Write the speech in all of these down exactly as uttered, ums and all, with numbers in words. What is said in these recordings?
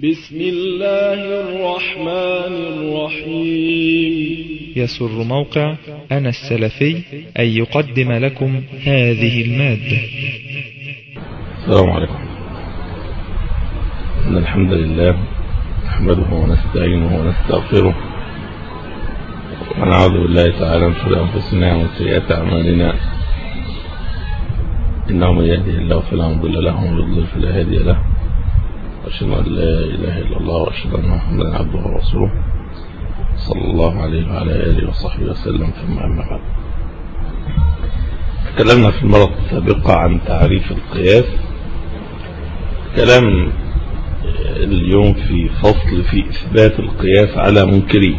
بسم الله الرحمن الرحيم. يسر موقع أنا السلفي أن يقدم لكم هذه المادة. السلام عليكم. إن الحمد لله نحمده ونستعينه ونستغفره ونعوذ بالله تعالى من شرور أنفسنا ومن سيئات أعمالنا، إنه من يهده الله فلا مضل له ومن يضلل فلا هادي له، وأشهد أن لا إله إلا الله وأشهد أن محمدا عبده ورسوله صلى الله عليه وعلى آله وصحبه وسلم. ثم أما بعد، تكلمنا في المرة السابقة عن تعريف القياس. كلام اليوم في فصل في إثبات القياس على منكريه.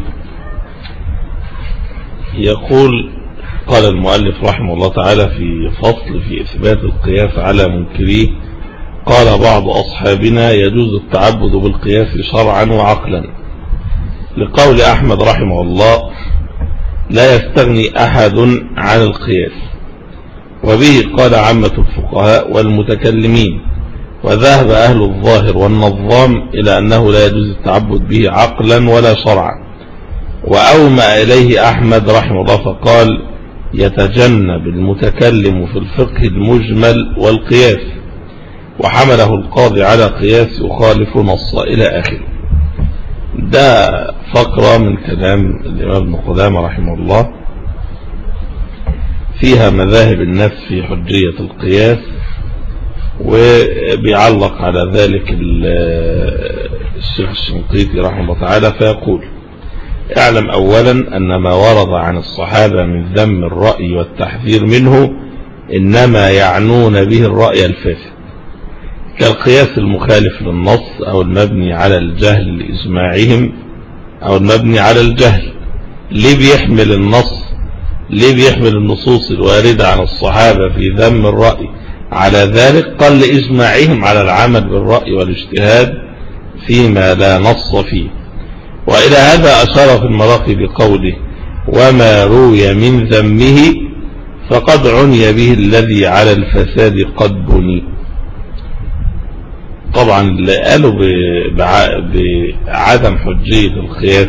يقول قال المؤلف رحمه الله تعالى في فصل في إثبات القياس على منكريه: قال بعض أصحابنا يجوز التعبد بالقياس شرعا وعقلا، لقول أحمد رحمه الله: لا يستغني أحد عن القياس. وبه قال عامة الفقهاء والمتكلمين، وذهب أهل الظاهر والنظام إلى أنه لا يجوز التعبد به عقلا ولا شرعا. وأومأ إليه أحمد رحمه الله فقال: يتجنب المتكلم في الفقه المجمل والقياس، وحمله القاضي على قياس يخالف نص إلى آخره. ده فقرة من كلام الإمام ابن قدامة رحمه الله فيها مذاهب الناس في حجية القياس، وبيعلق على ذلك الشيخ الشنقيطي رحمه الله تعالى فيقول: اعلم أولا أن ما ورد عن الصحابة من ذم الرأي والتحذير منه إنما يعنون به الرأي الفاسد، كالقياس المخالف للنص أو المبني على الجهل لإجماعهم أو المبني على الجهل. ليه بيحمل النص ليه بيحمل النصوص الواردة عن الصحابة في ذم الرأي على ذلك؟ قال: لإجماعهم على العمل بالرأي والاجتهاد فيما لا نص فيه. وإلى هذا أشار في المراقي بقوله: وما روي من ذمه فقد عني به الذي على الفساد قد بني. طبعا اللي قالوا بعدم حجية القياس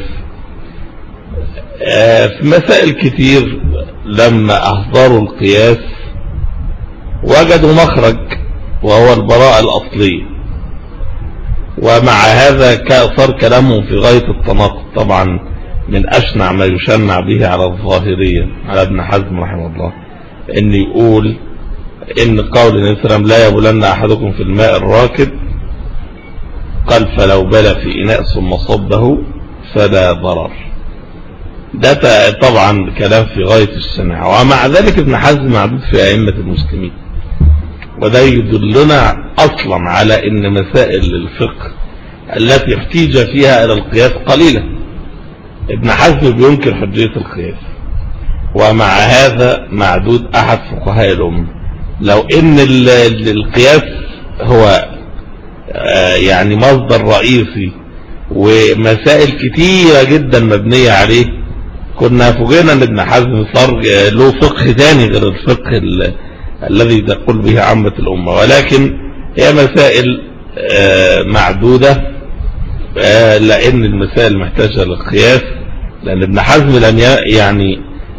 في مسائل كتير لما أصدروا القياس وجدوا مخرج وهو البراءة الأصلية، ومع هذا صار كلامهم في غاية التناقض. طبعا من أشنع ما يشنع به على الظاهرية على ابن حزم رحمه الله إن يقول إن قول النبي صلى الله عليه وسلم: لا يبولن أحدكم في الماء الراكد، قال: فلو بلى في إناء ثم صبه فلا ضرر. ده طبعا كلام في غاية الشناعة، ومع ذلك ابن حزم معدود في أئمة المسلمين. وده يدلنا أصلا على أن مسائل الفقه التي احتيج فيها إلى القياس قليلة. ابن حزم بينكر حجية القياس، ومع هذا معدود أحد فقهاء الأمة. لو أن القياس هو يعني مصدر رئيسي ومسائل كتيرة جدا مبنية عليه، كنا فوجئنا ان ابن حزم صار له فقه ثاني غير الفقه الذي تقول به عامة الأمة. ولكن هي مسائل معدودة، لأن المسائل محتاجة للقياس، لأن ابن حزم لم يعني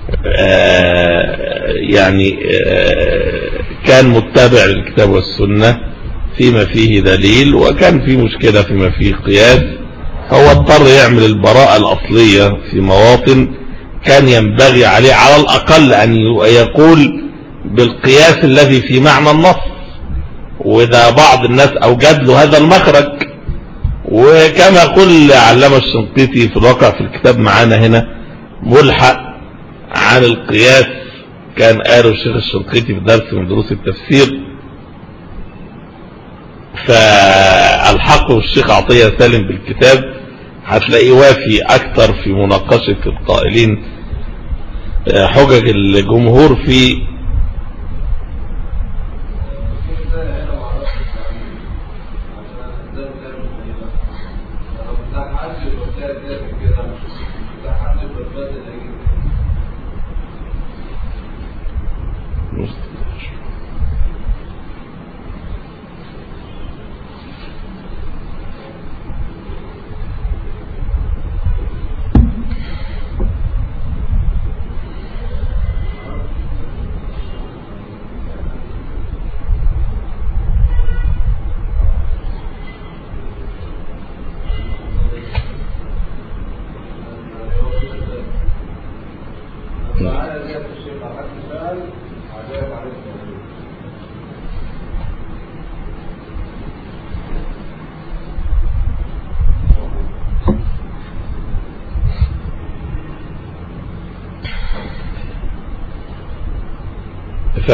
يعني كان متبع للكتاب والسنة فيما فيه دليل، وكان في مشكلة فيما فيه قياس. هو اضطر يعمل البراءة الأصلية في مواطن كان ينبغي عليه على الأقل أن يقول بالقياس الذي في معنى النص، وده بعض الناس أوجد له هذا المخرج. وكما يقول علامة الشنقيطي في الواقع في الكتاب معانا هنا ملحق عن القياس، كان قاله الشيخ الشنقيطي في درس من دروس التفسير، فالحقه الشيخ عطية سالم بالكتاب، هتلاقيه وافي أكثر في مناقشة القائلين حجج الجمهور في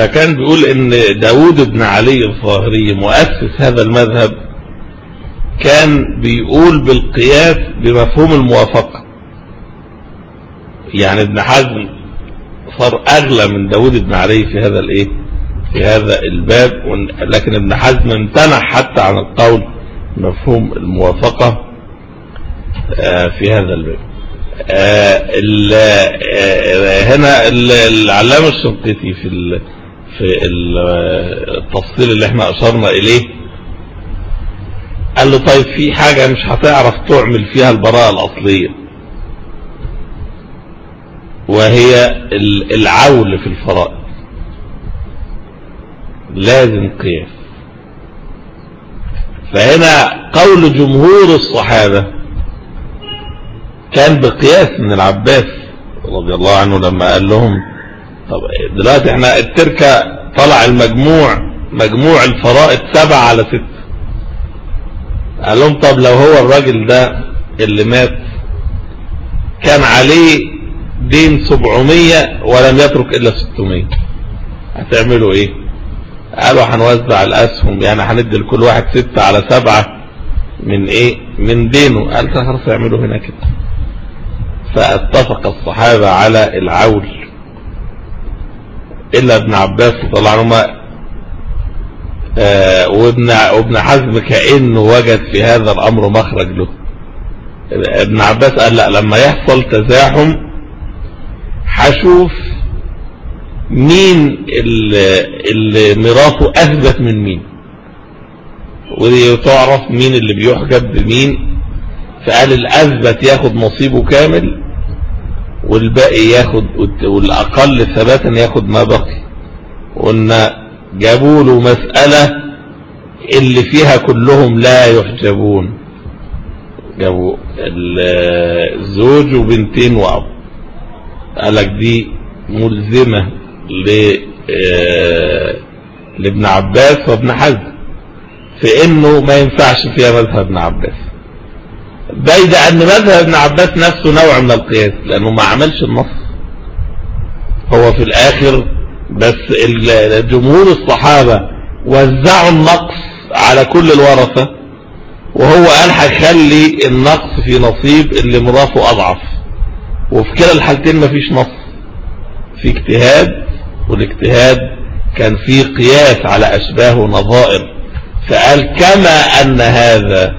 فكان بيقول ان داود بن علي الظاهري مؤسس هذا المذهب كان بيقول بالقياس بمفهوم الموافقة. يعني ابن حزم صار اغلى من داود بن علي في هذا الايه في هذا الباب، لكن ابن حزم امتنع حتى عن القول مفهوم الموافقة في هذا الباب. هنا العلامة الشنقيطي في في التفصيل اللي احنا اشرنا اليه قال له طيب في حاجة مش هتعرف تعمل فيها البراءة الاصلية، وهي العول في الفرائض، لازم قياس. فهنا قول جمهور الصحابة كان بقياس من العباس رضي الله عنه لما قال لهم طب دلوقتي احنا التركة طلع المجموع مجموع الفرائض سبعة على ستة، قال لهم طب لو هو الراجل ده اللي مات كان عليه دين سبعمية ولم يترك الا ستمية، هتعملوا ايه؟ قالوا هنوزع الاسهم، يعني هندي لكل واحد ستة على سبعة من ايه من دينه. قال خلاص يعملوا هنا كده. فاتفق الصحابة على العول الا ابن عباس رضي الله عنهما آه وابن وابن حزم كأنه وجد في هذا الامر مخرج له. ابن عباس قال لا، لما يحصل تزاحم هشوف مين اللي ميراثه اثبت من مين، ودي تعرف مين اللي بيحجب بمين. فقال الاثبت ياخد نصيبه كامل، والباقي ياخد، والاقل ثباتا ياخد ما بقي. وقلنا جابوا له مسألة اللي فيها كلهم لا يحجبون، جابوا الزوج وبنتين وأب، قالك دي ملزمة لابن عباس وابن حزم في انه ما ينفعش فيها مذهب ابن عباس، بيد ان مذهب ابن عباس نفسه نوع من القياس لانه ما عملش النص. هو في الاخر بس جمهور الصحابة وزعوا النقص على كل الورثة، وهو قال هيخلي النقص في نصيب اللي ميراثه اضعف. وفي كلا الحالتين مفيش نص، في اجتهاد، والاجتهاد كان فيه قياس على اشباه ونظائر. فقال كما ان هذا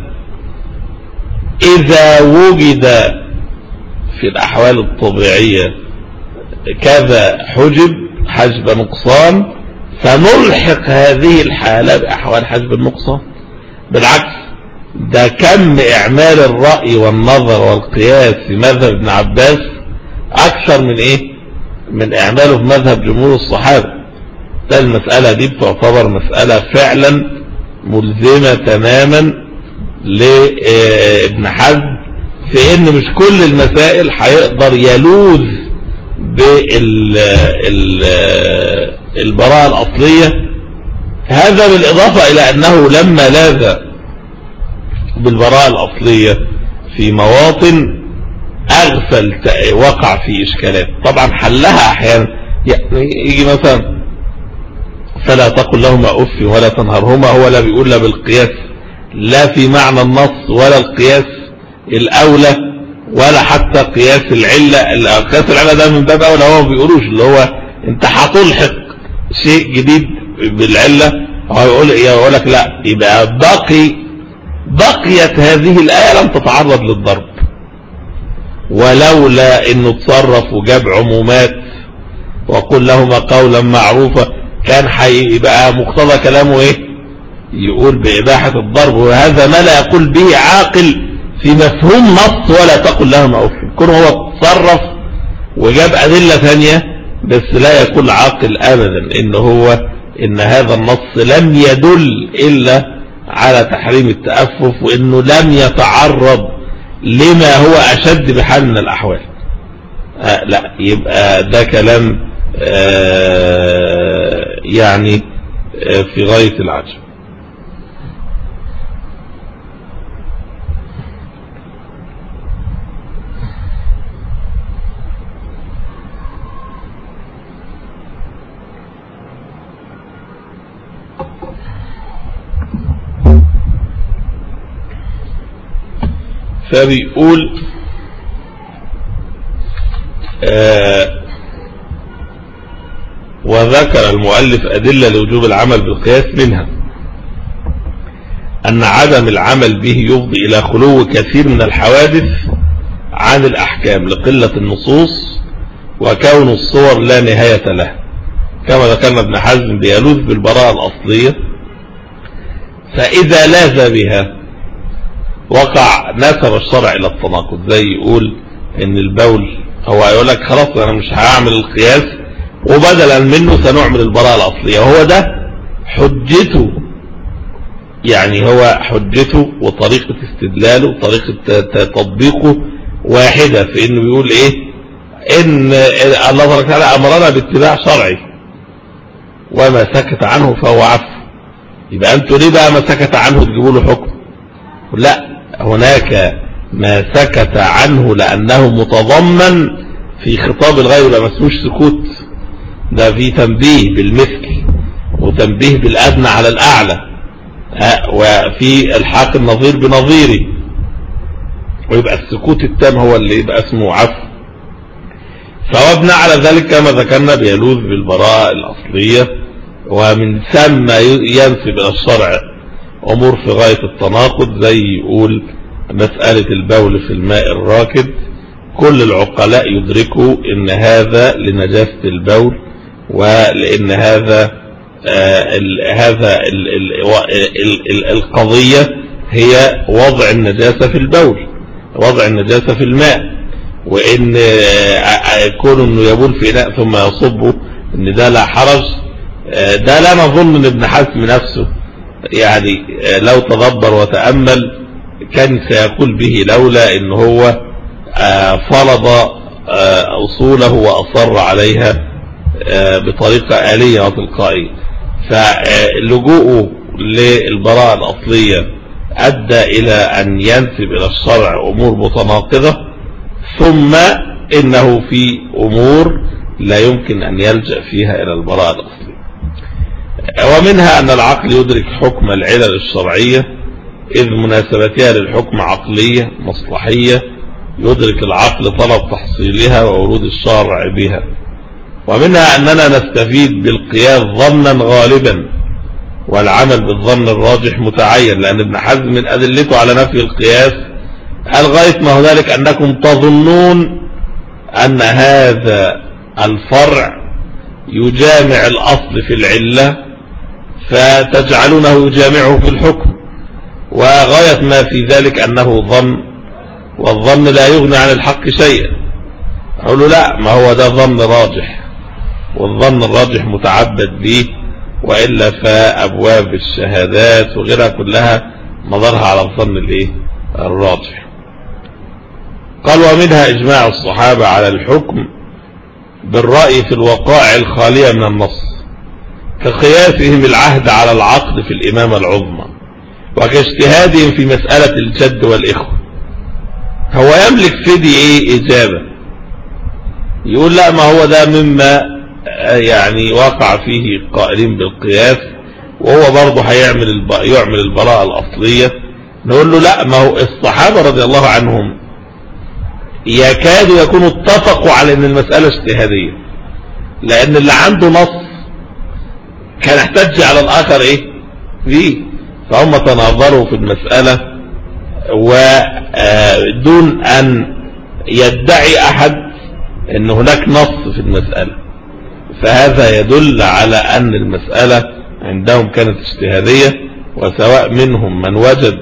اذا وجد في الاحوال الطبيعية كذا حجب حجب نقصان، فنلحق هذه الحالة باحوال حجب النقصان. بالعكس، ده كم اعمال الرأي والنظر والقياس في مذهب ابن عباس اكثر من ايه من اعماله في مذهب جمهور الصحابة. ده المسألة دي بتعتبر مسألة فعلا ملزمة تماما لابن حزم، في ان مش كل المسائل هيقدر يلوذ بالبراءة الاصلية. هذا بالاضافة الى انه لما لاذ بالبراءة الاصلية في مواطن اغفل وقع في اشكالات، طبعا حلها احيانا. يعني يجي مثلا فلا تقل لهما اف ولا تنهرهما، هو لا بيقول لا بالقياس، لا في معنى النص ولا القياس الاولى ولا حتى قياس العلة. قياس العلة ده من باب اولى، هو ما بيقولوش اللي هو انت هتلحق شيء جديد بالعلة. هو يقول يقول لك لا، يبقى باقي بقيت هذه الآية لم تتعرض للضرب، ولولا انه تصرف وجاب عمومات وقل لهما قولا معروفا كان هيبقى مقتضى كلامه ايه؟ يقول بإباحة الضرب. وهذا ما لا يقول به عاقل في مفهوم نص ولا تقل لهما اف. يكون هو تصرف وجاب أدلة ثانية، بس لا يقول عاقل ابدا ان هو ان هذا النص لم يدل الا على تحريم التأفف، وانه لم يتعرض لما هو اشد بحال من الاحوال. آه لا، يبقى ده كلام آه يعني آه في غاية العجب. فبيقول آه وذكر المؤلف أدلة لوجوب العمل بالقياس، منها أن عدم العمل به يفضي إلى خلو كثير من الحوادث عن الأحكام لقلة النصوص وكون الصور لا نهاية له، كما ذكرنا ابن حزم بيلوذ بالبراءة الأصلية، فإذا لاذ بها وقع نسب الشرع إلى التناقض. زي يقول إن البول، هو يقول لك خلاص أنا مش هعمل القياس وبدلا منه سنعمل البراءة الأصلية، وهو ده حجته، يعني هو حجته وطريقة استدلاله وطريقة تطبيقه واحدة في إنه بيقول إيه، إن الله تبارك وتعالى أمرنا باتباع شرعي وما سكت عنه فهو عفو. يبقى أنتوا ليه بقى ما سكت عنه تجيبوا له حكم؟ لا، هناك ما سكت عنه لأنه متضمن في خطاب الغير، ما اسموش سكوت، ده في تنبيه بالمثل وتنبيه بالأدنى على الأعلى، وفي الحاق النظير بنظيره، ويبقى السكوت التام هو اللي يبقى اسمه عفو. فهو ابنى على ذلك كما ذكرنا بيلوذ بالبراءة الأصلية، ومن ثم ينسب إلى الشرع أمور في غاية التناقض، زي يقول مسألة البول في الماء الراكد، كل العقلاء يدركوا إن هذا لنجاسة البول، ولأن هذا آه ال هذا ال ال ال ال القضية هي وضع النجاسة في البول، وضع النجاسة في الماء، وإن يكون إنه يبول في إناء ثم يصبه إن ده لا حرج. آه ده لا نظن من ابن حزم نفسه، يعني آه لو تدبر وتأمل كان سيقول به، لولا إن هو آه فرض آه أصوله وأصر عليها آه بطريقة آلية وتلقائية. فلجوءه للبراءة الأصلية أدى إلى أن ينسب إلى الشرع أمور متناقضة، ثم إنه في أمور لا يمكن أن يلجأ فيها إلى البراءة الأصلية. ومنها أن العقل يدرك حكم العلل الشرعية إذ مناسبتها للحكم عقلية مصلحية، يدرك العقل طلب تحصيلها وورود الشرع بها. ومنها أننا نستفيد بالقياس ظنا غالبا والعمل بالظن الراجح متعين، لأن ابن حزم من أدلته على نفي القياس الغاية ما هو ذلك أنكم تظنون أن هذا الفرع يجامع الأصل في العلة فتجعلونه يجامعه في الحكم، وغاية ما في ذلك أنه ظن، والظن لا يغني عن الحق شيئا. أقول له لا، ما هو ده ظن راجح، والظن الراجح متعبد به، وإلا فأبواب الشهادات وغيرها كلها مدارها على الظن الايه الراجح. قال ومنها إجماع الصحابة على الحكم بالرأي في الوقائع الخالية من النص، كقياسهم العهد على العقد في الإمامة العظمى، وكاجتهادهم في مسألة الجد والإخوة. هو يملك في دي ايه إجابة، يقول لا، ما هو ده مما يعني وقع فيه قائلين بالقياس، وهو برضه هيعمل الب... يعمل البراءة الأصلية. نقول له لا، ما هو الصحابة رضي الله عنهم يكادوا يكونوا اتفقوا على ان المسألة اجتهادية، لان اللي عنده نص كان احتج على الاخر ايه فيه، فهم تناظروا في المسألة ودون ان يدعي احد ان هناك نص في المسألة. فهذا يدل على ان المسألة عندهم كانت اجتهادية، وسواء منهم من وجد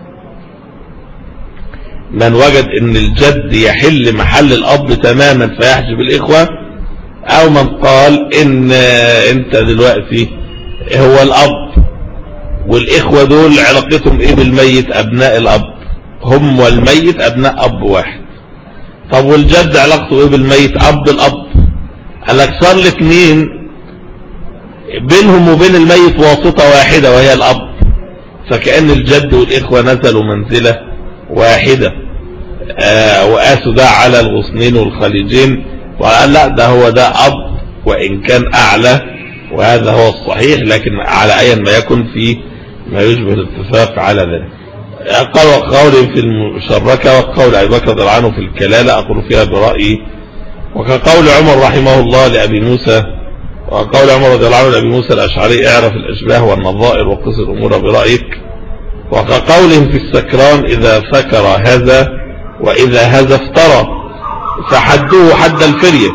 من وجد ان الجد يحل محل الاب تماما فيحجب الاخوة، او من قال ان انت دلوقتي هو الاب والاخوة دول علاقتهم ايه بالميت، ابناء الاب، هم والميت ابناء اب واحد. طب والجد علاقته ايه بالميت، اب الاب. قال لك صار الاثنين بينهم وبين الميت واسطة واحدة وهي الاب، فكأن الجد والاخوة نزلوا منزلة واحدة. آه وقاسوا ده على الغصنين والخليجين، وقال لا، ده هو ده اب وان كان اعلى، وهذا هو الصحيح، لكن على ايا ما يكن في ما يشبه الاتفاق على ذلك. قال وقول في المشركة وقول أبي بكر رضي الله عنه في الكلالة أقول فيها برأيي، وكقول عمر رحمه الله لأبي موسى، وقول عمر رضي الله عنه لأبي موسى الأشعري اعرف الأشباه والنظائر وقص الأمور برأيك، وكقولهم في السكران إذا سكر هذا وإذا هذا افترى فحدوه حد الفرية،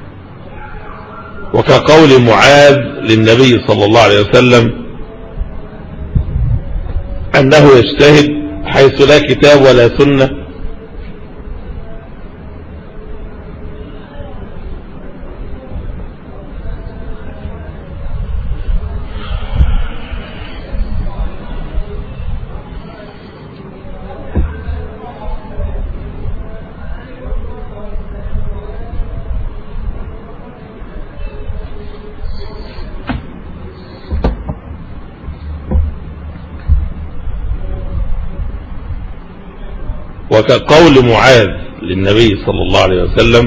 وكقول معاذ للنبي صلى الله عليه وسلم أنه يجتهد حيث لا كتاب ولا سنة. وكقول معاذ للنبي صلى الله عليه وسلم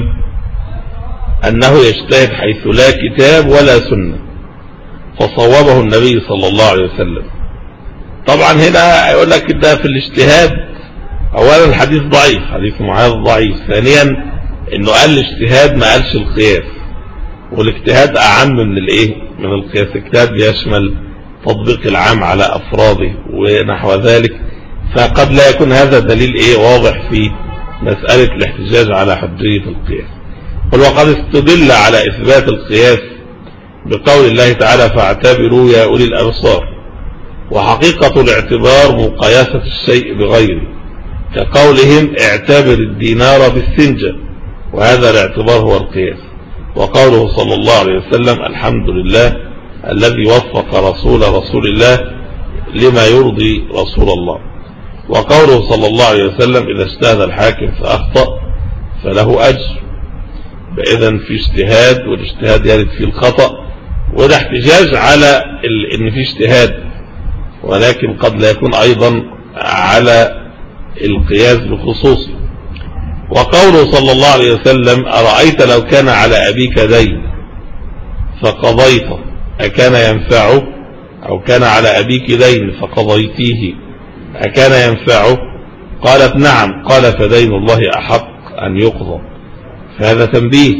أنه يجتهد حيث لا كتاب ولا سنة فصوبه النبي صلى الله عليه وسلم. طبعا هنا يقول لك ده في الاجتهاد، أولا الحديث ضعيف، حديث معاذ ضعيف، ثانيا انه قال الاجتهاد ما قالش القياس، والاجتهاد أعم من الايه من القياس. الاجتهاد بيشمل تطبيق العام على أفراده ونحو ذلك، فقد لا يكون هذا دليل ايه واضح في مسألة الاحتجاج على حجية القياس. وقد استدل على إثبات القياس بقول الله تعالى فاعتبروا يا أولي الأبصار، وحقيقة الاعتبار مقايسة الشيء بغيره، كقولهم اعتبر الدينار بالسنجة، وهذا الاعتبار هو القياس. وقوله صلى الله عليه وسلم الحمد لله الذي وفق رسول رسول الله لما يرضي رسول الله. وقوله صلى الله عليه وسلم إذا اجتهد الحاكم فأخطأ فله أجر. إذن في اجتهاد، والاجتهاد يرد فيه الخطأ، وده احتجاج على ان في اجتهاد، ولكن قد لا يكون أيضا على القياس بخصوصه. وقوله صلى الله عليه وسلم أرأيت لو كان على أبيك دين فقضيته أكان ينفعه، أو كان على أبيك دين فقضيتيه أكان ينفعه؟ قالت نعم. قال فدين الله أحق أن يقضى. فهذا تنبيه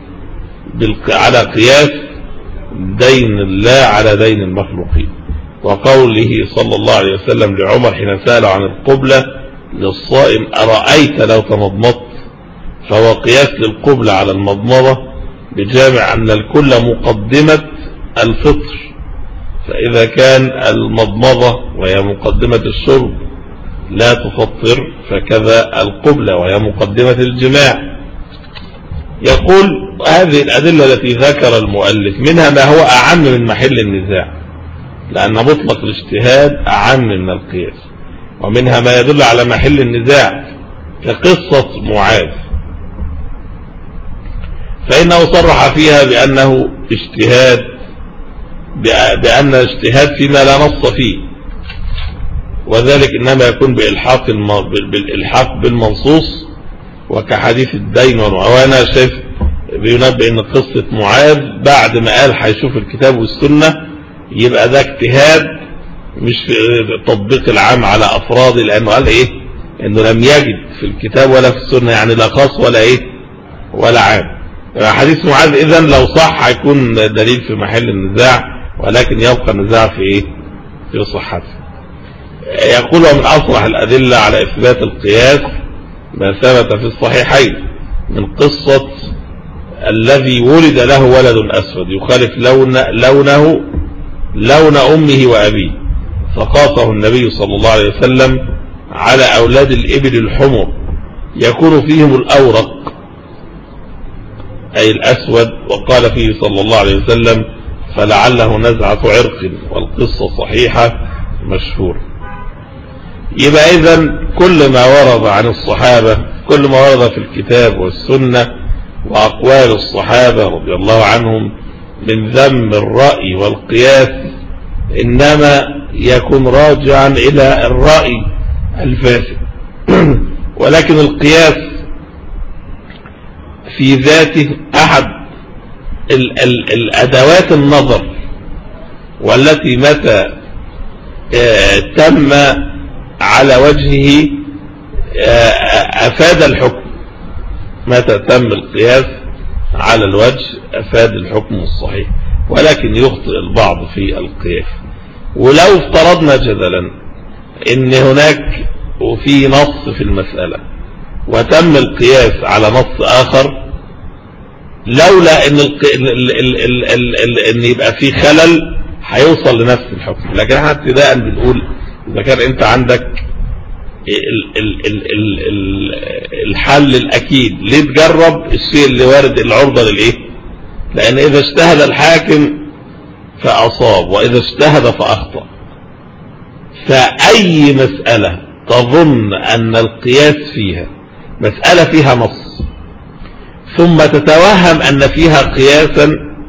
على قياس دين الله على دين المخلوقين. وقوله صلى الله عليه وسلم لعمر حين سأل عن القبلة للصائم أرأيت لو تمضمضت، فهو قياس للقبلة على المضمضة بجامع أن الكل مقدمة الفطر، فإذا كان المضمضة وهي مقدمة الشرب لا تفطر، فكذا القبلة وهي مقدمة الجماع. يقول هذه الأدلة التي ذكر المؤلف منها ما هو أعم من محل النزاع، لأن مطلق الاجتهاد أعم من القياس، ومنها ما يدل على محل النزاع كقصة معاذ، فإنه صرح فيها بأنه اجتهاد، بأن الاجتهاد فيما لا نص فيه، وذلك إنما يكون بإلحاق بالإلحاق بالمنصوص، وكحديث الدين. وأنا شايف بينبئ ان قصة معاذ بعد ما قال هيشوف الكتاب والسنة، يبقى ده اجتهاد مش في تطبيق العام على أفراده، لأنه قال ايه انه لم يجد في الكتاب ولا في السنة، يعني لا خاص ولا ايه ولا عام. حديث معاذ اذن لو صح هيكون دليل في محل النزاع، ولكن يبقى النزاع في ايه في صحته. يقول ومن أصرح الأدلة على إثبات القياس ما ثبت في الصحيحين من قصة الذي ولد له ولد أسود يخالف لون لونه لون أمه وأبيه، فقاطه النبي صلى الله عليه وسلم على أولاد الإبل الحمر يكون فيهم الأورق أي الأسود، وقال فيه صلى الله عليه وسلم فلعله نزعة عرق، والقصة صحيحة مشهورة. يبقى إذن كل ما ورد عن الصحابة، كل ما ورد في الكتاب والسنة وأقوال الصحابة رضي الله عنهم من ذم الرأي والقياس إنما يكون راجعا إلى الرأي الفاسد. ولكن القياس في ذاته أحد ال ال الأدوات النظر، والتي متى تم على وجهه أفاد الحكم، متى تم القياس على الوجه أفاد الحكم الصحيح، ولكن يخطئ البعض في القياس. ولو افترضنا جدلا ان هناك وفي نص في المسألة وتم القياس على نص آخر، لولا ان, الق... ال... ال... ال... ال... ال... ان يبقى في خلل هيوصل لنفس الحكم. لكن احنا ابتداء بنقول اذا كان انت عندك ال... ال... ال... ال... ال... الحل الاكيد، ليه تجرب الشيء اللي وارد العرضة للايه؟ لان اذا اجتهد الحاكم فاصاب واذا اجتهد فاخطأ. فاي مسألة تظن ان القياس فيها مسألة فيها نص ثم تتوهم ان فيها قياسا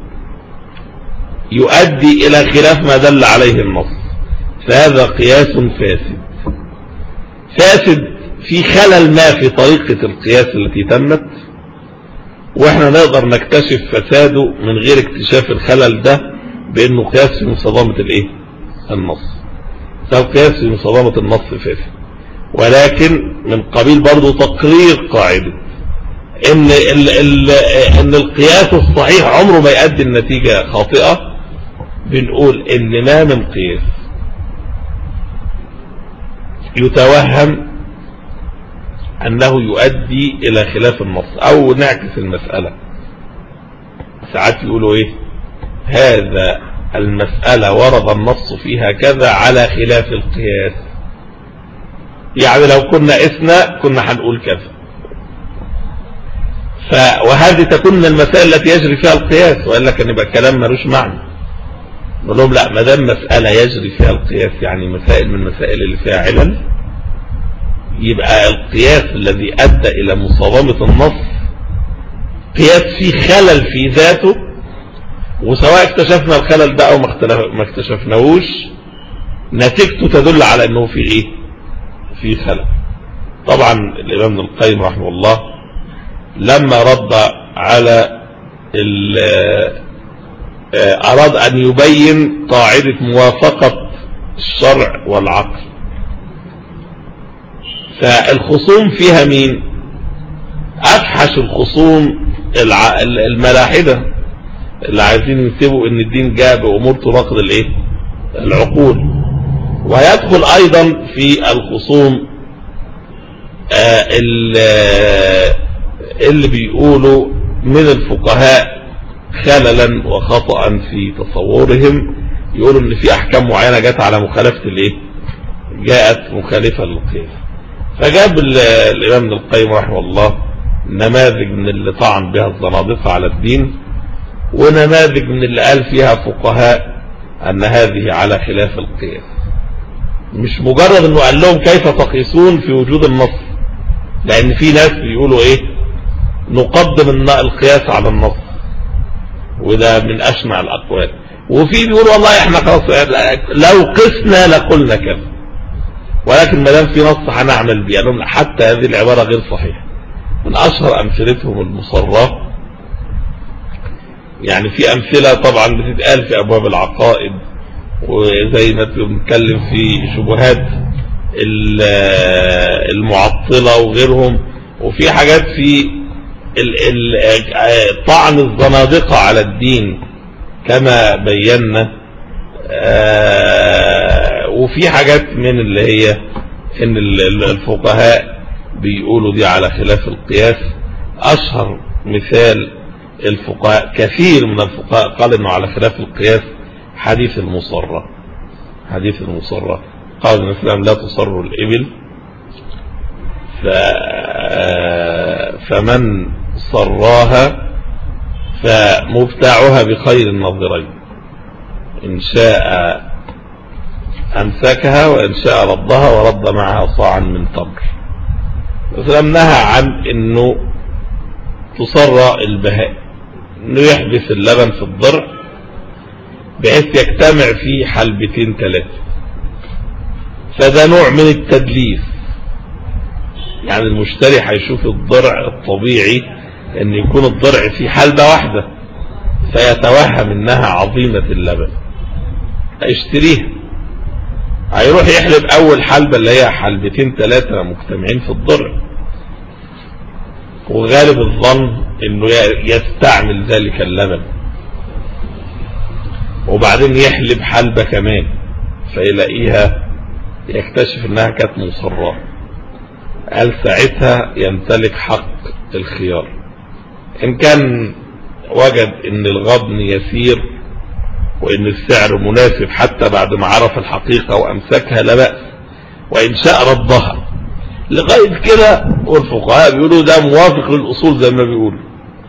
يؤدي الى خلاف ما دل عليه النص، فهذا قياس فاسد. فاسد في خلل ما في طريقة القياس التي تمت، واحنا نقدر نكتشف فساده من غير اكتشاف الخلل ده بانه قياس في مصادمة الايه؟ النص. فالقياس في مصادمة النص فاسد، ولكن من قبيل برضو تقرير قاعدة ان ال ال ان القياس الصحيح عمره ما يؤدي النتيجة خاطئة. بنقول ان ما من قياس يتوهم انه يؤدي الى خلاف النص، او نعكس المسألة. ساعات يقولوا ايه؟ هذا المسألة ورد النص فيها كذا على خلاف القياس، يعني لو كنا قسنا كنا هنقول كذا. ف وهذه تكون من المسائل التي يجري فيها القياس، وإلا كان يبقى الكلام ملوش معنى. نقول لهم لا، ما دام مسألة يجري فيها القياس يعني مسائل من المسائل اللي فيها علل، يبقى القياس الذي أدى إلى مصادمة النص قياس فيه خلل في ذاته، وسواء اكتشفنا الخلل ده او ما اكتشفناهوش نتيجته تدل على انه في ايه؟ في خلل. طبعا الامام ابن القيم رحمه الله لما رد على اراد ان يبين قاعدة موافقة الشرع والعقل، فالخصوم فيها مين؟ افحش الخصوم الملاحدة اللي عايزين ينسبوا ان الدين جاء بامور تناقض الايه؟ العقول. ويدخل ايضا في الخصوم آه اللي بيقولوا من الفقهاء خللا وخطأ في تصورهم، يقولوا ان في احكام معينة جاءت على مخالفة الايه؟ جاءت مخالفة للقياس. فجاب الامام ابن القيم رحمه الله نماذج من اللي طعن بها الزنادقة على الدين، ونماذج من اللي قال فيها فقهاء ان هذه على خلاف القياس. مش مجرد انه قال لهم كيف تقيسون في وجود النص، لان في ناس بيقولوا ايه؟ نقدم القياس على النص، وده من اشنع الاقوال. وفي بيقولوا والله احنا خلاص لو قسنا لقلنا كذا، ولكن ما دام في نص هنعمل بيه. لهم حتى هذه العبارة غير صحيحة. من اشهر امثلتهم المصرة، يعني في امثلة طبعا بتتقال في ابواب العقائد، وزي ما بنتكلم في شبهات المعطلة وغيرهم، وفي حاجات في طعن الزنادقة على الدين كما بينا، وفي حاجات من اللي هي ان الفقهاء بيقولوا دي على خلاف القياس. اشهر مثال الفقهاء، كثير من الفقهاء قال انه على خلاف القياس حديث المصرة. حديث المصرة قال النبي صلى الله عليه وسلم لا تصر الإبل، ف... فمن صراها فمبتاعها بخير النظرين، إن شاء أمسكها وإن شاء ردها ورد معها صاعا من تمر. فلم نهى عن إنه تصرى البهائم، إنه يحبس اللبن في الضرع بحيث يجتمع فيه حلبتين ثلاثة، فده نوع من التدليس. يعني المشتري هيشوف الضرع الطبيعي ان يكون الضرع في حلبة واحدة، فيتوهم انها عظيمة اللبن فيشتريها. هيروح يحلب اول حلبة اللي هي حلبتين ثلاثة مجتمعين في الضرع، وغالب الظن انه يستعمل ذلك اللبن، وبعدين يحلب حلبة كمان فيلاقيها يكتشف انها كانت مصرة، قال ساعتها يمتلك حق الخيار. ان كان وجد ان الغبن يسير وان السعر مناسب حتى بعد ما عرف الحقيقة وامسكها لا بأس، وان شاء ردها. لغاية كده والفقهاء بيقولوا ده موافق للأصول زي ما بيقولوا.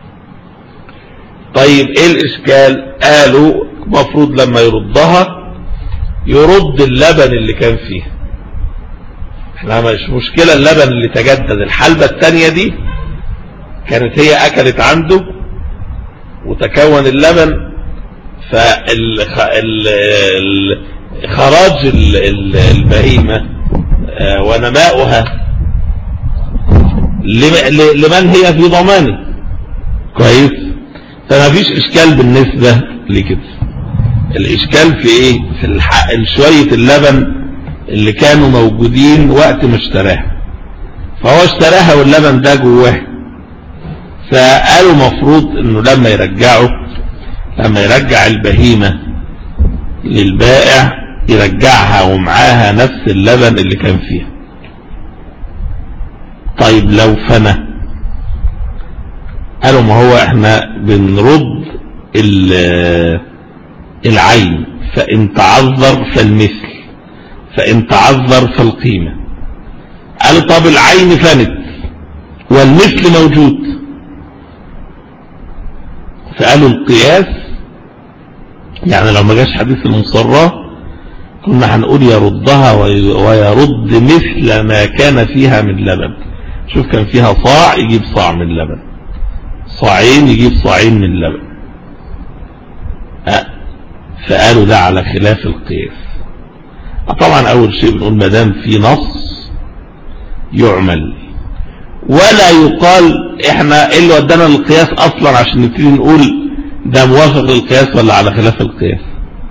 طيب ايه الاشكال؟ قالوا مفروض لما يردها يرد اللبن اللي كان فيه. احنا مش مشكلة اللبن اللي تجدد، الحلبة الثانية دي كانت هي اكلت عنده وتكون اللبن، فخراج البهيمة ونماؤها لمن هي في ضمانه كويس، فما فيش اشكال بالنسبة لكده. الاشكال في ايه؟ في شوية اللبن اللي كانوا موجودين وقت ما اشتراها، فهو اشتراها واللبن ده جواه، فقالوا مفروض انه لما يرجعوا لما يرجع البهيمة للبائع يرجعها ومعاها نفس اللبن اللي كان فيها. طيب لو فنى، قالوا ما هو احنا بنرد العين، فان تعذر فالمثل، فان تعذر فالقيمة. قالوا طب العين فنت والمثل موجود، فقالوا القياس يعني لو ما جاش حديث المصرة كنا هنقول يردها ويرد مثل ما كان فيها من لبن. شوف كان فيها صاع يجيب صاع من لبن، صاعين يجيب صاعين من لبن. أه. فقالوا ده على خلاف القياس. طبعا اول شيء بنقول ما دام في نص يعمل، ولا يقال احنا ايه اللي ودانا للقياس اصلا عشان نبتدي نقول ده موافق للقياس ولا على خلاف القياس.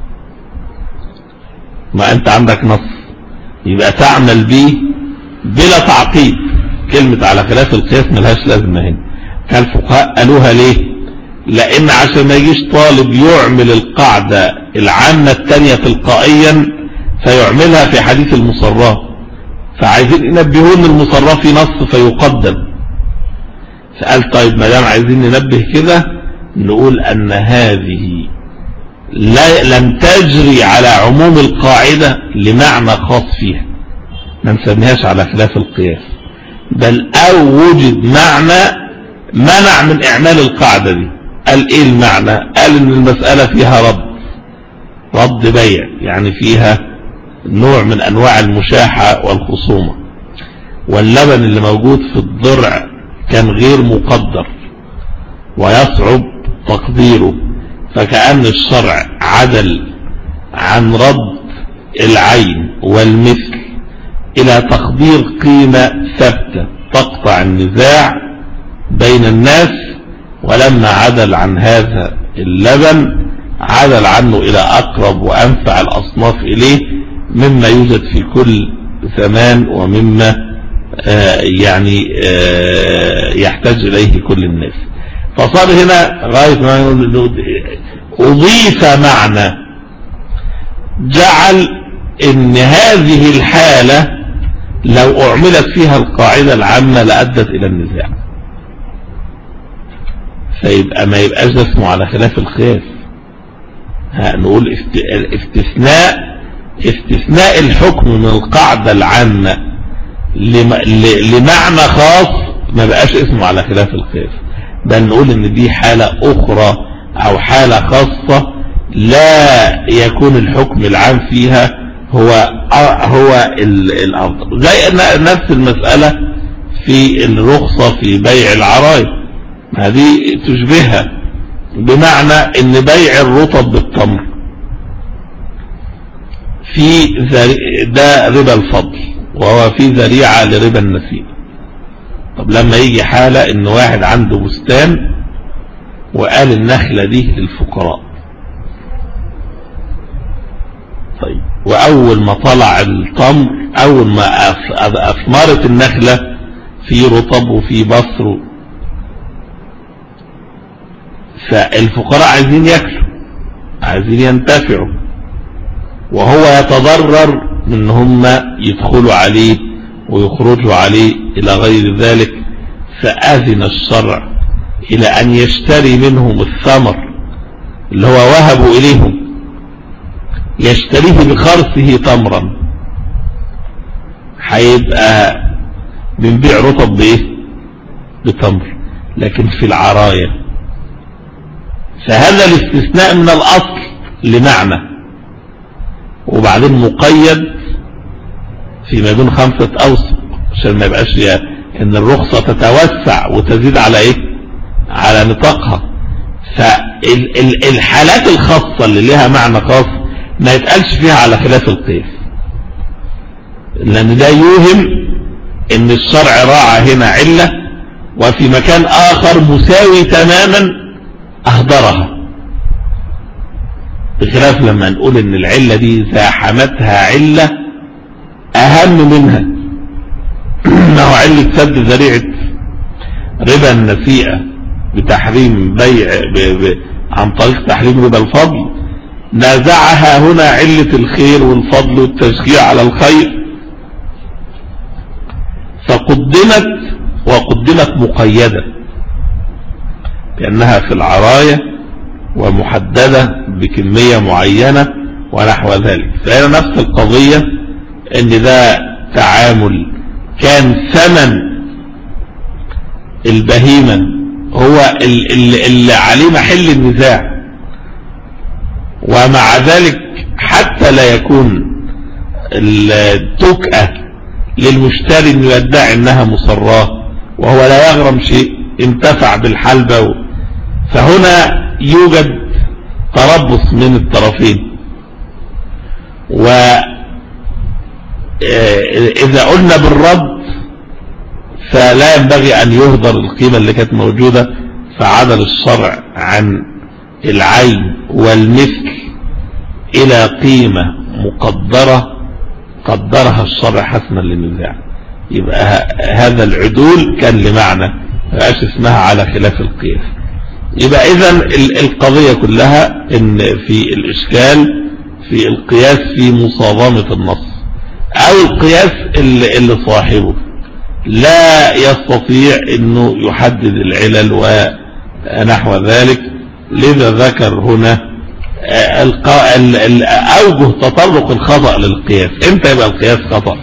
ما انت عندك نص يبقى تعمل به بلا تعقيد. كلمة على خلاف القياس ملهاش لازمة هنا. كان الفقهاء قالوها ليه؟ لان عشان ما يجيش طالب يعمل القاعدة العامة التانية تلقائيا فيعملها في حديث المصرات، فعايزين ينبهون المصرات في نص فيقدم. فقال طيب ما دام عايزين ننبه كده نقول ان هذه لا لم تجري على عموم القاعدة لمعنى خاص فيها، ما نسميهاش على خلاف القياس، بل او وجد معنى منع من اعمال القاعدة دي. قال ايه المعنى؟ قال ان المسألة فيها رد رد بيع، يعني فيها نوع من انواع المشاحة والخصومة، واللبن اللي موجود في الضرع كان غير مقدر ويصعب تقديره، فكأن الشرع عدل عن رد العين والمثل الى تقدير قيمة ثابتة تقطع النزاع بين الناس، ولما عدل عن هذا اللبن عدل عنه الى اقرب وانفع الاصناف اليه مما يوجد في كل زمان ومما آه يعني آه يحتاج اليه كل الناس. فصار هنا غاية ما اضيف معنى جعل ان هذه الحالة لو اعملت فيها القاعدة العامة لأدت الى النزاع، فيبقى ما يبقاش ده اسمه على خلاف القياس. نقول استثناء استثناء الحكم من القاعدة العامة لمعنى خاص ما بقاش اسمه على خلاف القياس، بل نقول ان دي حالة اخرى او حالة خاصة لا يكون الحكم العام فيها هو هو الافضل. زي نفس المسألة في الرخصة في بيع العرايس، هذه تشبهها، بمعنى ان بيع الرطب بالتمر في ده ربا الفضل وهو في ذريعة لربا النسيء. طب لما يجي حالة ان واحد عنده بستان وقال النخلة دي للفقراء، طيب وأول ما طلع التمر، أول ما أثمرت النخلة في رطب وفي بصر، فالفقراء عايزين يأكلوا، عايزين ينتفعوا، وهو يتضرر من هم يدخلوا عليه ويخرجوا عليه إلى غير ذلك. فأذن الشرع إلى أن يشتري منهم الثمر اللي هو وهبوا إليهم، يشتريه بخرسه تمرا، هيبقى بنبيع رطب بإيه؟ بتمر. لكن في العراية، فهذا الاستثناء من الأصل لمعنى، وبعدين مقيد فيما يكون خمسة أوسق عشان ما يبقاش ان الرخصة تتوسع وتزيد على ايه؟ على نطاقها. فالحالات الخاصة اللي لها معنى خاص ما يتقالش فيها على خلاف القياس، لان ده يوهم ان الشرع راعى هنا علة وفي مكان اخر مساوي تماما اهدرها، بخلاف لما نقول ان العلة دي زاحمتها علة اهم منها، ما هو علة سد ذريعة ربا النسيئة بتحريم بيع ب... ب... عن طريق تحريم ربا الفضل، نازعها هنا علة الخير والفضل والتشجيع على الخير، فقدمت وقدمت مقيدة لأنها في العراية ومحددة بكمية معينة ونحو ذلك. فهنا نفس القضية ان ده تعامل كان ثمن البهيمة هو اللي عليه محل النزاع، ومع ذلك حتى لا يكون التكأة للمشتري انه يدعي انها مصراه وهو لا يغرم شيء، انتفع بالحلبة، فهنا يوجد تربص من الطرفين. وإذا قلنا بالرد فلا ينبغي أن يهدر القيمة اللي كانت موجودة، فعدل الشرع عن العين والمثل إلى قيمة مقدرة قدرها الشرع حسنا للنزاع. يبقى هذا العدول كان لمعنى فاش اسمها على خلاف القياس. يبقى إذن القضية كلها ان في الإشكال في القياس في مصادمة النص، او القياس اللي, اللي صاحبه لا يستطيع انه يحدد العلل ونحو ذلك. لذا ذكر هنا اوجه تطرق الخطأ للقياس. امتى يبقى القياس خطأ؟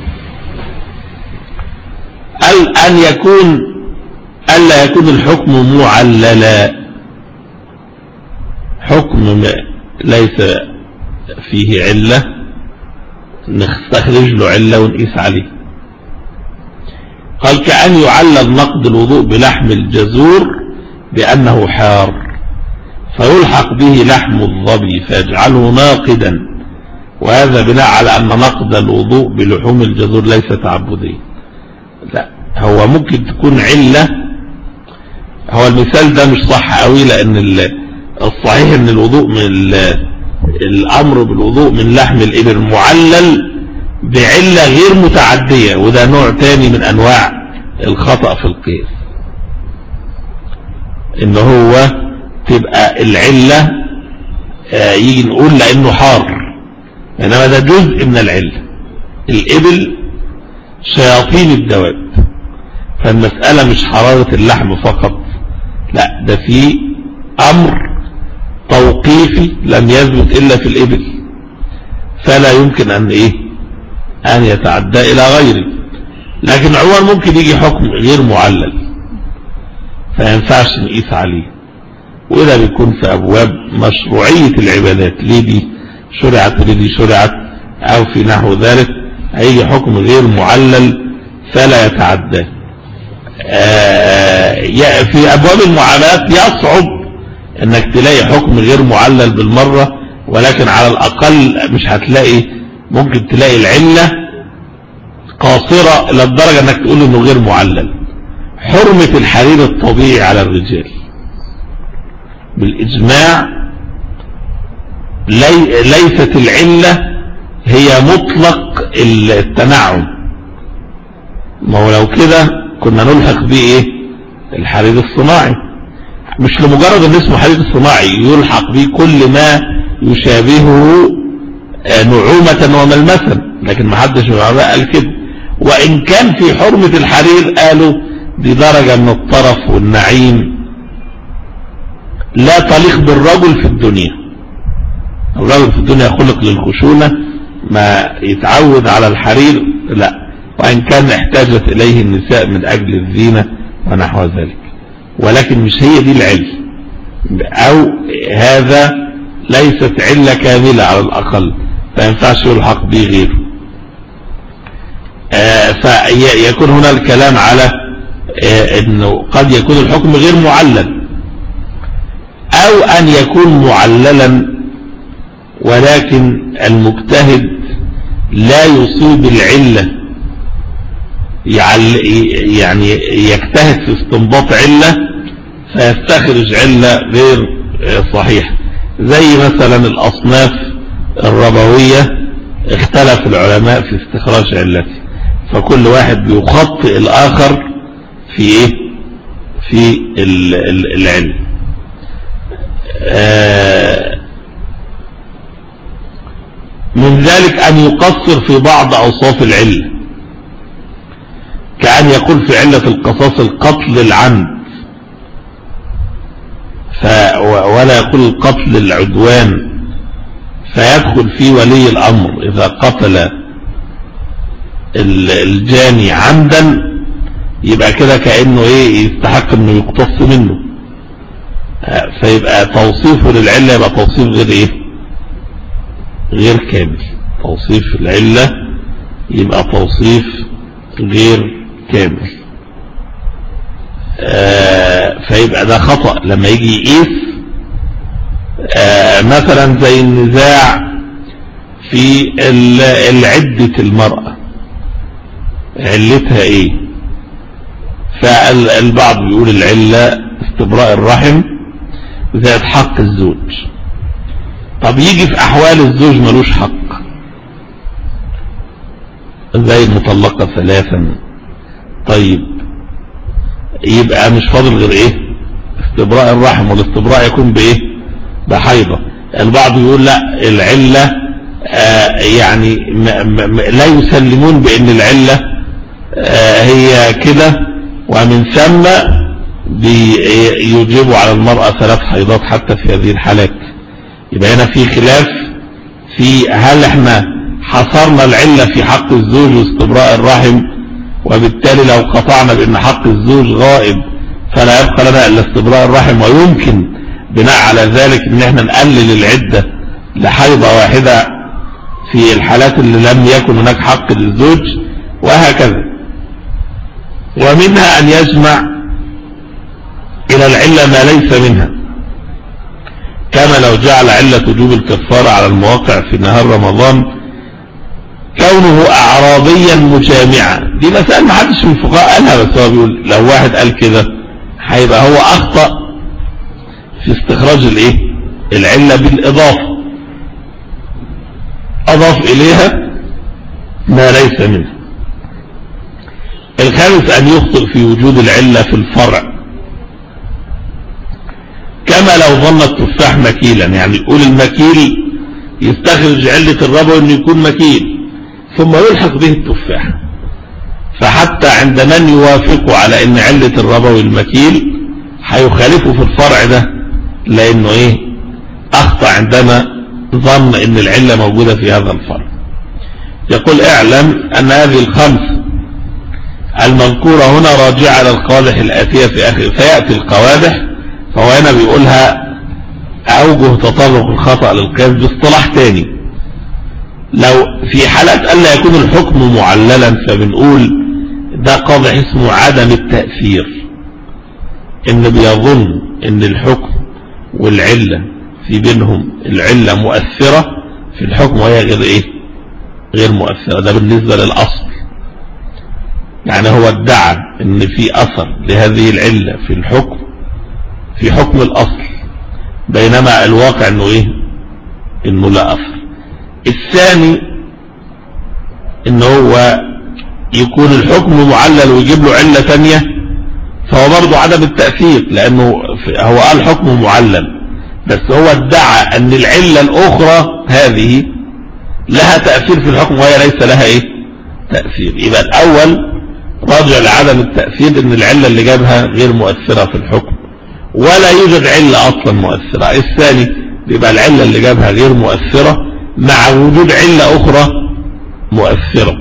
ان يكون الا يكون الحكم معللا، حكم ليس فيه علة نستخرج له علة ونقيس عليه. قال كأن يعلل نقض الوضوء بلحم الجزور بأنه حار فيلحق به لحم الظبي فيجعله ناقدا، وهذا بناء على أن نقض الوضوء بلحوم الجزور ليس تعبدي. لا، هو ممكن تكون علة. هو المثال ده مش صح قوي، لأن الصحيح ان الوضوء من الامر بالوضوء من لحم الابل معلل بعلة غير متعدية، وده نوع تاني من انواع الخطأ في القياس، ان هو تبقى العلة يجي نقول لانه حار، انما ده جزء من العلة. الابل شياطين الدواب، فالمسألة مش حرارة اللحم فقط، لا ده في امر توقيفي لم يثبت الا في الابل، فلا يمكن ان ايه ان يتعدى الى غيره. لكن عموما ممكن يجي حكم غير معلل فينفعش نقيس عليه، وده بيكون في ابواب مشروعية العبادات، ليه دي شرعت وليه دي شرعت او في نحو ذلك. هيجي حكم غير معلل فلا يتعدى. في ابواب المعاملات يصعب انك تلاقي حكم غير معلل بالمرة، ولكن على الاقل مش هتلاقي، ممكن تلاقي العلة قاصرة الى الدرجة انك تقول انه غير معلل. حرمة الحرير الطبيعي على الرجال بالاجماع لي ليست العلة هي مطلق التنعم. ما هو لو كده كنا نلحق به ايه الحرير الصناعي، مش لمجرد ان اسمه حرير الصناعي يلحق به كل ما يشابهه نعومة وملمسا، لكن ما حدش قال كده. وان كان في حرمة الحرير قالوا دي درجة من الطرف والنعيم لا تليق بالرجل في الدنيا. الرجل في الدنيا خلق للخشونة، ما يتعود على الحرير لا، وان كان احتاجت اليه النساء من اجل الزينة ونحو ذلك، ولكن مش هي دي العلة، او هذا ليست علة كاملة على الاقل، ما ينفعش يلحق به غيره. آه فيكون هنا الكلام على آه انه قد يكون الحكم غير معلل، او ان يكون معللا ولكن المجتهد لا يصيب العلة، يعني يجتهد في استنباط علة فيستخرج علة غير صحيحة، زي مثلا الأصناف الربوية اختلف العلماء في استخراج علته، فكل واحد بيخطئ الآخر في ايه في العلم. آه من ذلك أن يقصر في بعض أوصاف العلة، كأن يقول في علة القصاص القتل العمد، ولا يقول القتل العدوان، فيدخل فيه ولي الأمر إذا قتل الجاني عمدا يبقى كده كأنه ايه يستحق انه يقتص منه، فيبقى توصيفه للعلة يبقى توصيف غير ايه غير كامل. توصيف العلة يبقى توصيف غير كامل. آه فيبقى ده خطأ لما يجي يقيس آه مثلا زي النزاع في العدة المرأة علتها ايه، فالبعض بيقول العلة استبراء الرحم زائد حق الزوج. طب يجي في احوال الزوج ملوش حق زي المطلقة ثلاثا، طيب يبقى مش فاضل غير ايه استبراء الرحم، والاستبراء يكون بايه بحيضة. البعض يقول لا العلة آه يعني لا يسلمون بان العلة آه هي كده، ومن ثم بيجيبوا على المرأة ثلاث حيضات حتى في هذه الحالات. يبقى هنا في خلاف في هل احنا حصرنا العلة في حق الزوج واستبراء الرحم، وبالتالي لو قطعنا بان حق الزوج غائب فلا يبقى لنا الا استبراء الرحم، ويمكن بناء على ذلك ان احنا نقلل العدة لحيضة واحدة في الحالات اللي لم يكن هناك حق للزوج، وهكذا. ومنها ان يجمع الى العلة ما ليس منها، كما لو جعل علة وجوب الكفارة على المواقع في نهار رمضان كونه اعرابيا مجامعا. دي مسألة ما حدش من الفقهاء قالها، بس هو بيقول لو واحد قال كده هيبقى هو اخطأ في استخراج الايه العلة بالاضافة، اضاف اليها ما ليس منها. الخامس ان يخطئ في وجود العلة في الفرع، كما لو ظن التفاح مكيلا، يعني يقول المكيل يستخرج علة الربو انه يكون مكيل ثم يلحق به التفاح، فحتى عند من يوافقوا على ان علة الربو المكيل هيخالفوا في الفرع ده، لانه ايه اخطأ عندما ظن ان العلة موجودة في هذا الفرع. يقول اعلم ان هذه الخمس المذكورة هنا راجعة للقوادح الآتية في آخر، فيأتي القوادح فهو هنا بيقولها أوجه تطرق الخطأ للقياس باصطلاح تاني. لو في حالات ألا يكون الحكم معللا فبنقول ده قاضح اسمه عدم التأثير، إن بيظن إن الحكم والعلة في بينهم العلة مؤثرة في الحكم وهي غير إيه غير مؤثرة. ده بالنسبة للأصل، يعني هو ادعى إن في أثر لهذه العلة في الحكم في حكم الأصل، بينما الواقع إنه إيه إنه لا أثر. الثاني ان هو يكون الحكم معلل ويجيب له علة تانية، فهو برضه عدم التأثير، لانه هو قال حكم معلل بس هو ادعى ان العلة الاخرى هذه لها تأثير في الحكم وهي ليس لها ايه تأثير. يبقى الاول راجع لعدم التأثير، ان العلة اللي جابها غير مؤثرة في الحكم ولا يوجد علة اصلا مؤثرة. الثاني بيبقى العلة اللي جابها غير مؤثرة مع وجود علة اخرى مؤثرة.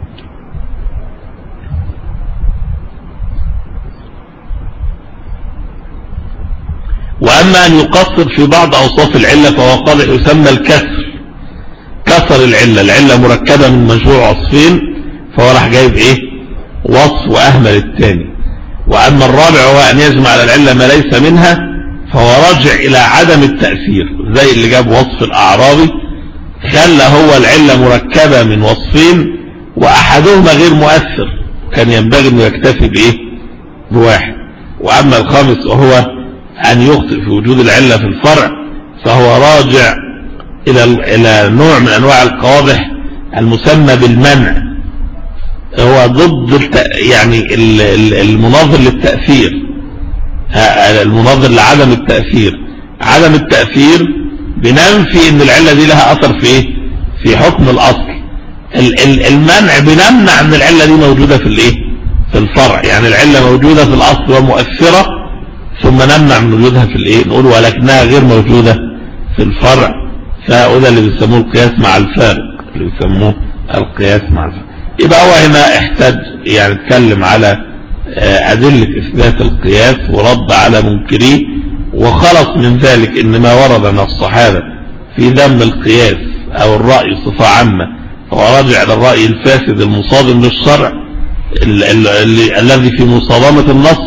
واما ان يقصر في بعض اوصاف العلة فهو قادح يسمى الكسر، كسر العلة، العلة مركبة من مجموع وصفين فهو راح جايب ايه وصف واهمل الثاني. واما الرابع هو ان يجمع على العلة ما ليس منها فهو راجع الى عدم التأثير، زي اللي جاب وصف الاعرابي خلى هو العلة مركبة من وصفين واحدهما غير مؤثر، كان ينبغي انه يكتفي بايه بواحد. واما الخامس وهو ان يخطئ في وجود العلة في الفرع فهو راجع الى الى نوع من انواع القوادح المسمى بالمنع، هو ضد الت... يعني المناظر للتأثير، المناظر لعدم التأثير. عدم التأثير بننفي ان العلة دي لها اثر في ايه في حكم الاصل. المنع بنمنع ان العلة دي موجودة في الايه في الفرع، يعني العلة موجودة في الاصل ومؤثرة ثم نمنع من وجودها في الايه نقول ولكنها غير موجودة في الفرع. فده اللي بيسموه القياس مع الفارق، اللي بيسموه القياس مع الفارق. يبقى هو هنا احتاج يعني اتكلم على ادلة اثبات القياس ورد على منكريه، وخلص من ذلك ان ما ورد من الصحابة في ذم القياس او الرأي صفة عامة هو راجع للرأي الفاسد المصادم للشرع الذي في مصادمة النص،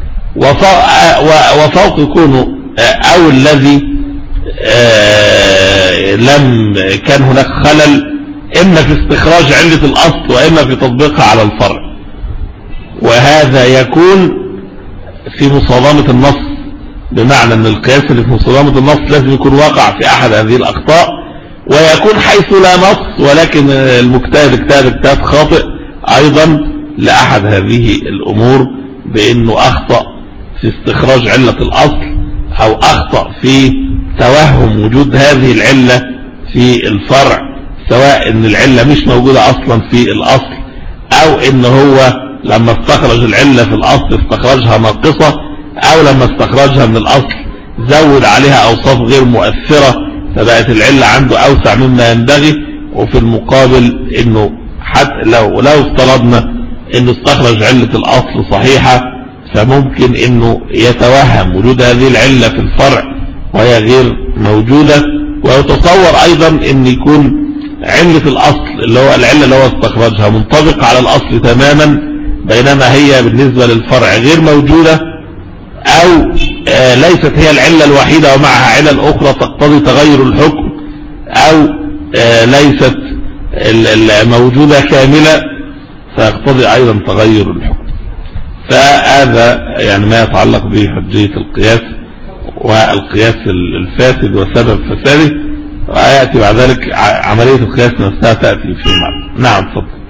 وفوق كونه او الذي لم كان هناك خلل اما في استخراج علة الاصل واما في تطبيقها على الفرع، وهذا يكون في مصادمة النص، بمعنى ان القياس اللي في مصادمة النص لازم يكون واقع في احد هذه الاخطاء، ويكون حيث لا نص ولكن المجتهد اجتهد اجتهاد خاطئ ايضا لاحد هذه الامور، بانه اخطأ في استخراج علة الاصل او اخطأ في توهم وجود هذه العلة في الفرع، سواء ان العلة مش موجودة اصلا في الاصل او ان هو لما استخرج العلة في الاصل استخرجها ناقصة، او لما استخرجها من الاصل زود عليها اوصاف غير مؤثرة فبقت العلة عنده اوسع مما ينبغي. وفي المقابل انه حتى لو لو افترضنا انه استخرج علة الاصل صحيحة فممكن انه يتوهم وجود هذه العلة في الفرع وهي غير موجودة، ويتصور ايضا ان يكون علة الاصل اللي هو العلة اللي هو استخرجها منطبقة على الاصل تماما بينما هي بالنسبة للفرع غير موجودة، او آه ليست هي العلة الوحيدة ومعها علل اخرى تقتضي تغير الحكم، او آه ليست الموجودة كاملة فيقتضي ايضا تغير الحكم. فهذا يعني ما يتعلق بحجية القياس والقياس الفاسد وسبب فساده، ويأتي بعد ذلك عملية القياس نفسها تأتي في المعنى. نعم تفضل.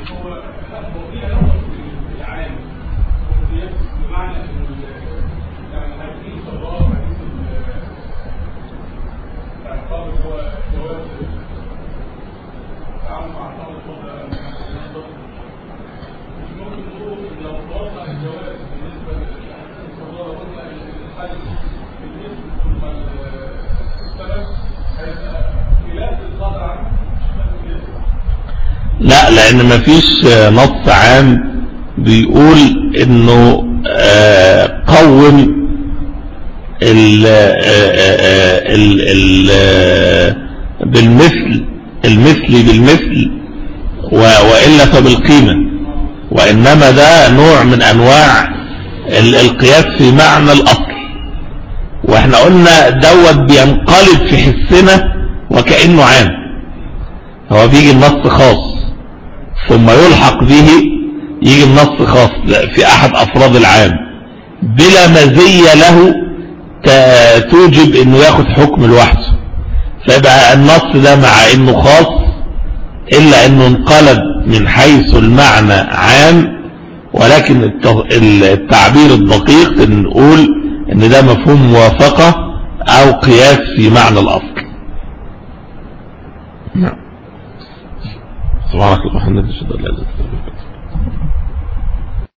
لا، لان مفيش نص عام بيقول انه قوم ال ال ال بالمثل المثل بالمثل وإلا فبالقيمة، وإنما ده نوع من أنواع القياس في معنى الأصل. واحنا قلنا دوت بينقلب في حسنا وكأنه عام، هو بيجي النص خاص ثم يلحق به يجي النص خاص في أحد أفراد العام بلا مزية له توجب انه ياخد حكم لوحده، فيبقى النص ده مع انه خاص الا انه انقلب من حيث المعنى عام، ولكن التعبير الدقيق نقول ان ده مفهوم موافقة او قياس في معنى الاصل. نعم. سبحانك اللهم وبحمدك اشهد ان لا اله الا انت.